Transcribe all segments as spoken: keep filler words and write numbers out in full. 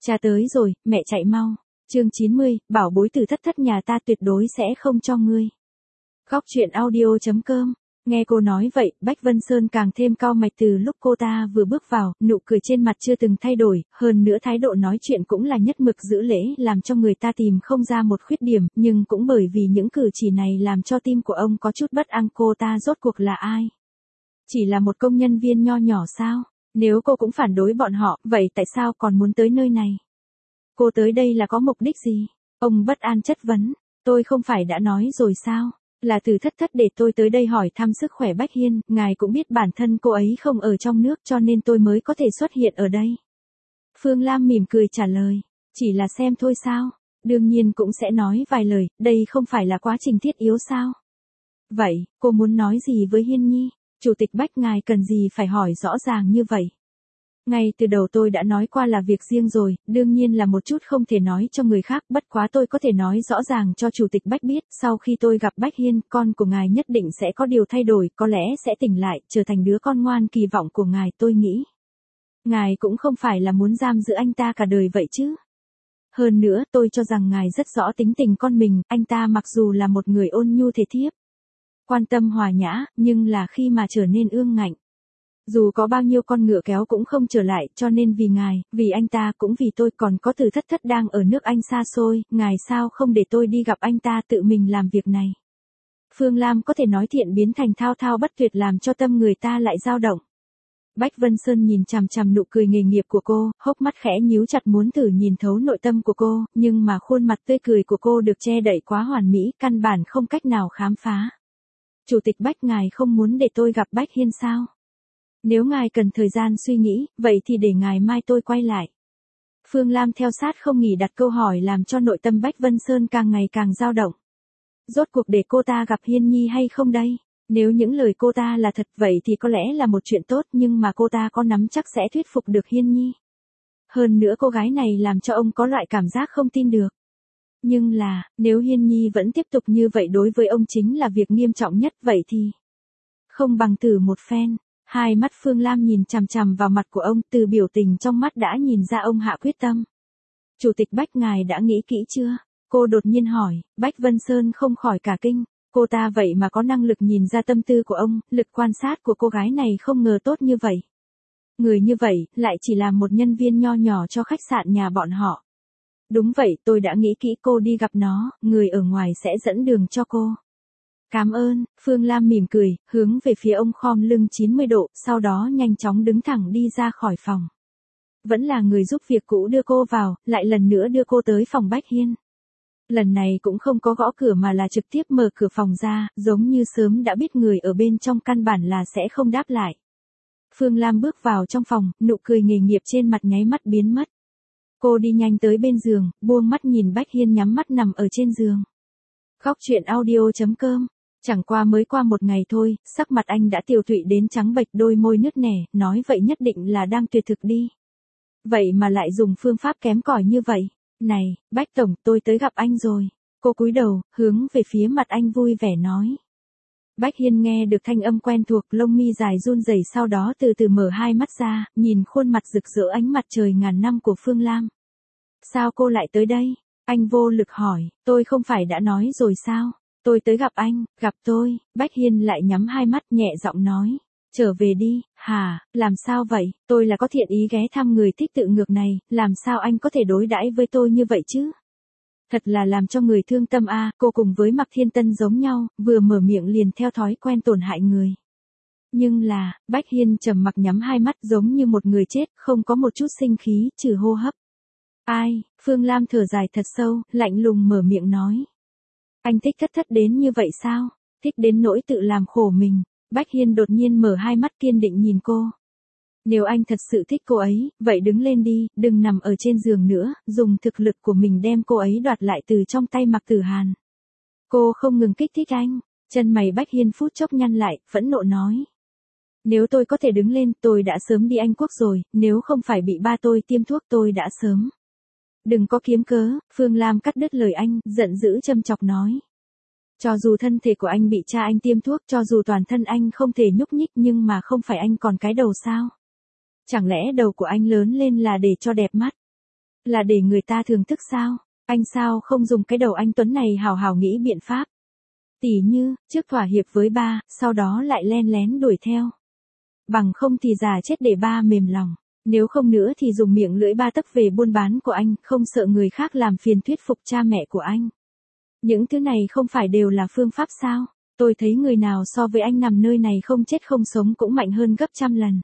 Cha tới rồi, mẹ chạy mau. Chương chín mươi, bảo bối từ thất thất nhà ta tuyệt đối sẽ không cho ngươi. Góc truyện audio chấm com. Nghe cô nói vậy, Bách Vân Sơn càng thêm cau mày. Từ lúc cô ta vừa bước vào, nụ cười trên mặt chưa từng thay đổi, hơn nữa thái độ nói chuyện cũng là nhất mực giữ lễ, làm cho người ta tìm không ra một khuyết điểm, nhưng cũng bởi vì những cử chỉ này làm cho tim của ông có chút bất an. Cô ta rốt cuộc là ai? Chỉ là một công nhân viên nho nhỏ sao? Nếu cô cũng phản đối bọn họ, vậy tại sao còn muốn tới nơi này? Cô tới đây là có mục đích gì? Ông bất an chất vấn. Tôi không phải đã nói rồi sao? Là từ thất thất để tôi tới đây hỏi thăm sức khỏe Bách Hiên, ngài cũng biết bản thân cô ấy không ở trong nước cho nên tôi mới có thể xuất hiện ở đây. Phương Lam mỉm cười trả lời, chỉ là xem thôi sao? Đương nhiên cũng sẽ nói vài lời, đây không phải là quá trình thiết yếu sao? Vậy, cô muốn nói gì với Hiên Nhi? Chủ tịch Bách ngài cần gì phải hỏi rõ ràng như vậy? Ngay từ đầu tôi đã nói qua là việc riêng rồi, đương nhiên là một chút không thể nói cho người khác, bất quá tôi có thể nói rõ ràng cho Chủ tịch Bách biết, sau khi tôi gặp Bách Hiên, con của ngài nhất định sẽ có điều thay đổi, có lẽ sẽ tỉnh lại, trở thành đứa con ngoan kỳ vọng của ngài. Tôi nghĩ, ngài cũng không phải là muốn giam giữ anh ta cả đời vậy chứ. Hơn nữa, tôi cho rằng ngài rất rõ tính tình con mình, anh ta mặc dù là một người ôn nhu thể thiếp, quan tâm hòa nhã, nhưng là khi mà trở nên ương ngạnh, dù có bao nhiêu con ngựa kéo cũng không trở lại, cho nên vì ngài, vì anh ta cũng vì tôi, còn có từ thất thất đang ở nước Anh xa xôi, ngài sao không để tôi đi gặp anh ta tự mình làm việc này. Phương Lam có thể nói thiện biến thành thao thao bất tuyệt làm cho tâm người ta lại dao động. Bách Vân Sơn nhìn chằm chằm nụ cười nghề nghiệp của cô, hốc mắt khẽ nhíu chặt muốn thử nhìn thấu nội tâm của cô, nhưng mà khuôn mặt tươi cười của cô được che đậy quá hoàn mỹ, căn bản không cách nào khám phá. Chủ tịch Bách ngài không muốn để tôi gặp Bách Hiên sao? Nếu ngài cần thời gian suy nghĩ, vậy thì để ngày mai tôi quay lại. Phương Lam theo sát không nghỉ đặt câu hỏi làm cho nội tâm Bách Vân Sơn càng ngày càng dao động. Rốt cuộc để cô ta gặp Hiên Nhi hay không đây? Nếu những lời cô ta là thật vậy thì có lẽ là một chuyện tốt, nhưng mà cô ta có nắm chắc sẽ thuyết phục được Hiên Nhi. Hơn nữa cô gái này làm cho ông có loại cảm giác không tin được. Nhưng là, nếu Hiên Nhi vẫn tiếp tục như vậy đối với ông chính là việc nghiêm trọng nhất, vậy thì không bằng thử một phen. Hai mắt Phương Lam nhìn chằm chằm vào mặt của ông, từ biểu tình trong mắt đã nhìn ra ông hạ quyết tâm. Chủ tịch Bách ngài đã nghĩ kỹ chưa? Cô đột nhiên hỏi. Bách Vân Sơn không khỏi cả kinh, cô ta vậy mà có năng lực nhìn ra tâm tư của ông, lực quan sát của cô gái này không ngờ tốt như vậy. Người như vậy, lại chỉ là một nhân viên nho nhỏ cho khách sạn nhà bọn họ. Đúng vậy, tôi đã nghĩ kỹ, cô đi gặp nó, người ở ngoài sẽ dẫn đường cho cô. Cảm ơn, Phương Lam mỉm cười, hướng về phía ông khom lưng chín mươi độ, sau đó nhanh chóng đứng thẳng đi ra khỏi phòng. Vẫn là người giúp việc cũ đưa cô vào, lại lần nữa đưa cô tới phòng Bách Hiên. Lần này cũng không có gõ cửa mà là trực tiếp mở cửa phòng ra, giống như sớm đã biết người ở bên trong căn bản là sẽ không đáp lại. Phương Lam bước vào trong phòng, nụ cười nghề nghiệp trên mặt nháy mắt biến mất. Cô đi nhanh tới bên giường, buông mắt nhìn Bách Hiên nhắm mắt nằm ở trên giường. Góc truyện audio chấm com. Chẳng qua mới qua một ngày thôi, sắc mặt anh đã tiều tụy đến trắng bệch, đôi môi nứt nẻ, nói vậy nhất định là đang tuyệt thực đi. Vậy mà lại dùng phương pháp kém cỏi như vậy. Này, Bách Tổng, tôi tới gặp anh rồi. Cô cúi đầu, hướng về phía mặt anh vui vẻ nói. Bách Hiên nghe được thanh âm quen thuộc, lông mi dài run rẩy, sau đó từ từ mở hai mắt ra, nhìn khuôn mặt rực rỡ ánh mặt trời ngàn năm của Phương Lam. Sao cô lại tới đây? Anh vô lực hỏi, tôi không phải đã nói rồi sao? Tôi tới gặp anh, gặp tôi. Bách Hiên lại nhắm hai mắt nhẹ giọng nói. Trở về đi. Hả, làm sao vậy? Tôi là có thiện ý ghé thăm người thích tự ngược này, làm sao anh có thể đối đãi với tôi như vậy chứ? Thật là làm cho người thương tâm a. Cô cùng với Mạc Thiên Tân giống nhau, vừa mở miệng liền theo thói quen tổn hại người. Nhưng là, Bách Hiên trầm mặc nhắm hai mắt giống như một người chết, không có một chút sinh khí, trừ hô hấp. Ai? Phương Lam thở dài thật sâu, lạnh lùng mở miệng nói. Anh thích thất thất đến như vậy sao? Thích đến nỗi tự làm khổ mình. Bách Hiên đột nhiên mở hai mắt kiên định nhìn cô. Nếu anh thật sự thích cô ấy, vậy đứng lên đi, đừng nằm ở trên giường nữa, dùng thực lực của mình đem cô ấy đoạt lại từ trong tay Mạc Tử Hàn. Cô không ngừng kích thích anh, chân mày Bách Hiên phút chốc nhăn lại, phẫn nộ nói. Nếu tôi có thể đứng lên, tôi đã sớm đi Anh Quốc rồi, nếu không phải bị ba tôi tiêm thuốc tôi đã sớm. Đừng có kiếm cớ, Phương Lam cắt đứt lời anh, giận dữ châm chọc nói. Cho dù thân thể của anh bị cha anh tiêm thuốc, cho dù toàn thân anh không thể nhúc nhích, nhưng mà không phải anh còn cái đầu sao? Chẳng lẽ đầu của anh lớn lên là để cho đẹp mắt? Là để người ta thưởng thức sao? Anh sao không dùng cái đầu anh Tuấn này hào hào nghĩ biện pháp? Tỉ như, trước thỏa hiệp với ba, sau đó lại len lén đuổi theo. Bằng không thì già chết để ba mềm lòng. Nếu không nữa thì dùng miệng lưỡi ba tấc về buôn bán của anh, không sợ người khác làm phiền thuyết phục cha mẹ của anh. Những thứ này không phải đều là phương pháp sao? Tôi thấy người nào so với anh nằm nơi này không chết không sống cũng mạnh hơn gấp trăm lần.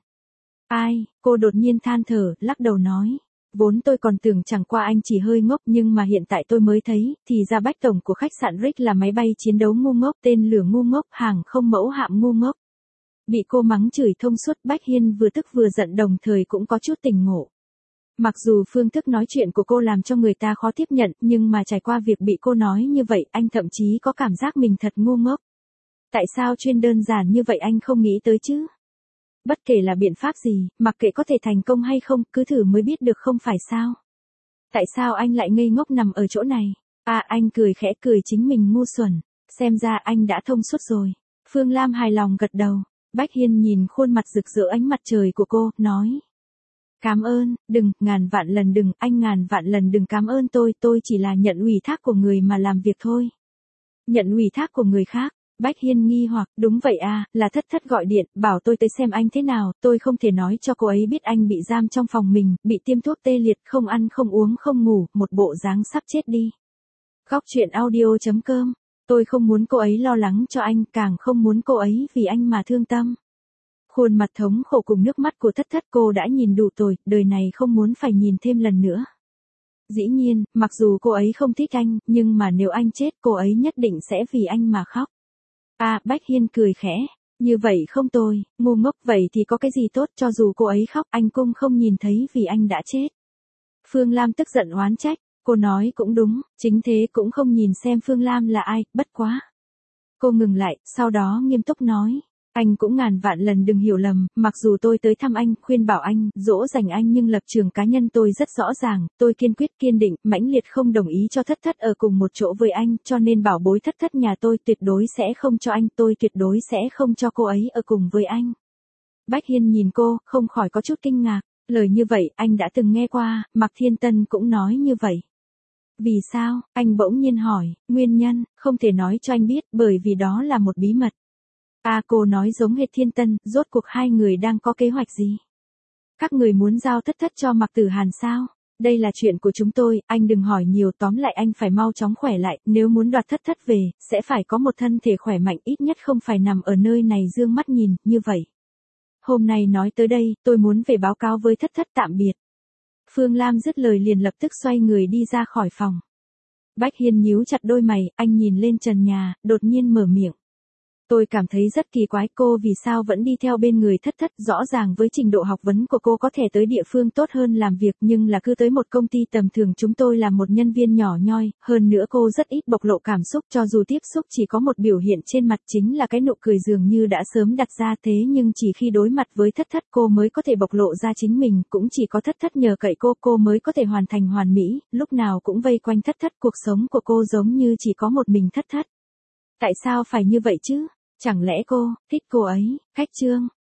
Ai, cô đột nhiên than thở, lắc đầu nói. Vốn tôi còn tưởng chẳng qua anh chỉ hơi ngốc nhưng mà hiện tại tôi mới thấy, thì ra bách tổng của khách sạn Rick là máy bay chiến đấu ngu ngốc, tên lửa ngu ngốc, hàng không mẫu hạm ngu ngốc. Bị cô mắng chửi thông suốt, Bách Hiên vừa tức vừa giận đồng thời cũng có chút tỉnh ngộ. Mặc dù phương thức nói chuyện của cô làm cho người ta khó tiếp nhận, nhưng mà trải qua việc bị cô nói như vậy, anh thậm chí có cảm giác mình thật ngu ngốc. Tại sao chuyên đơn giản như vậy anh không nghĩ tới chứ? Bất kể là biện pháp gì, mặc kệ có thể thành công hay không, cứ thử mới biết được không phải sao? Tại sao anh lại ngây ngốc nằm ở chỗ này? À, anh cười khẽ cười chính mình ngu xuẩn. Xem ra anh đã thông suốt rồi. Phương Lam hài lòng gật đầu. Bách Hiên nhìn khuôn mặt rực rỡ ánh mặt trời của cô, nói. Cảm ơn, đừng, ngàn vạn lần đừng, anh ngàn vạn lần đừng cảm ơn tôi, tôi chỉ là nhận ủy thác của người mà làm việc thôi. Nhận ủy thác của người khác. Bách Hiên nghi hoặc, đúng vậy à, là thất thất gọi điện, bảo tôi tới xem anh thế nào, tôi không thể nói cho cô ấy biết anh bị giam trong phòng mình, bị tiêm thuốc tê liệt, không ăn không uống không ngủ, một bộ dáng sắp chết đi. Góc chuyện audio chấm com, tôi không muốn cô ấy lo lắng cho anh, càng không muốn cô ấy vì anh mà thương tâm. Khuôn mặt thống khổ cùng nước mắt của thất thất cô đã nhìn đủ rồi, đời này không muốn phải nhìn thêm lần nữa. Dĩ nhiên, mặc dù cô ấy không thích anh, nhưng mà nếu anh chết cô ấy nhất định sẽ vì anh mà khóc. À, Bách Hiên cười khẽ, như vậy không tôi, ngu ngốc vậy thì có cái gì tốt cho dù cô ấy khóc anh cũng không nhìn thấy vì anh đã chết. Phương Lam tức giận oán trách, cô nói cũng đúng, chính thế cũng không nhìn xem Phương Lam là ai, bất quá. Cô ngừng lại, sau đó nghiêm túc nói. Anh cũng ngàn vạn lần đừng hiểu lầm, mặc dù tôi tới thăm anh, khuyên bảo anh, dỗ dành anh nhưng lập trường cá nhân tôi rất rõ ràng, tôi kiên quyết kiên định, mãnh liệt không đồng ý cho thất thất ở cùng một chỗ với anh, cho nên bảo bối thất thất nhà tôi tuyệt đối sẽ không cho anh, tôi tuyệt đối sẽ không cho cô ấy ở cùng với anh. Bách Hiên nhìn cô, không khỏi có chút kinh ngạc, lời như vậy anh đã từng nghe qua, Mạc Thiên Tân cũng nói như vậy. Vì sao, anh bỗng nhiên hỏi, nguyên nhân, không thể nói cho anh biết bởi vì đó là một bí mật. À, cô nói giống hệt Thiên Tân, rốt cuộc hai người đang có kế hoạch gì? Các người muốn giao thất thất cho Mạc Tử Hàn sao? Đây là chuyện của chúng tôi, anh đừng hỏi nhiều, tóm lại anh phải mau chóng khỏe lại, nếu muốn đoạt thất thất về, sẽ phải có một thân thể khỏe mạnh ít nhất không phải nằm ở nơi này dương mắt nhìn, như vậy. Hôm nay nói tới đây, tôi muốn về báo cáo với thất thất tạm biệt. Phương Lam dứt lời liền lập tức xoay người đi ra khỏi phòng. Bách Hiên nhíu chặt đôi mày, anh nhìn lên trần nhà, đột nhiên mở miệng. Tôi cảm thấy rất kỳ quái cô vì sao vẫn đi theo bên người thất thất, rõ ràng với trình độ học vấn của cô có thể tới địa phương tốt hơn làm việc nhưng là cứ tới một công ty tầm thường chúng tôi là một nhân viên nhỏ nhoi, hơn nữa cô rất ít bộc lộ cảm xúc cho dù tiếp xúc chỉ có một biểu hiện trên mặt chính là cái nụ cười dường như đã sớm đặt ra thế nhưng chỉ khi đối mặt với thất thất cô mới có thể bộc lộ ra chính mình, cũng chỉ có thất thất nhờ cậy cô cô mới có thể hoàn thành hoàn mỹ, lúc nào cũng vây quanh thất thất, cuộc sống của cô giống như chỉ có một mình thất thất. Tại sao phải như vậy chứ? Chẳng lẽ cô, thích cô ấy, cách trương,